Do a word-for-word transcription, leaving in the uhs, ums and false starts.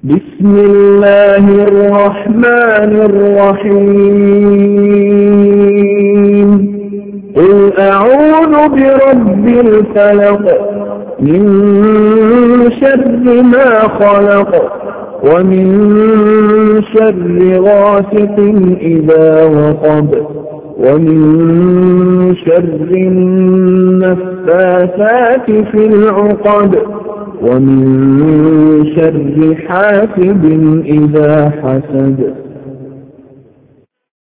بسم الله الرحمن الرحيم قل أعوذ برب الفلق من شر ما خلق ومن شر غاسق إذا وقب ومن شر النفاثات في العقد ومن شر حاسد إذا حسد.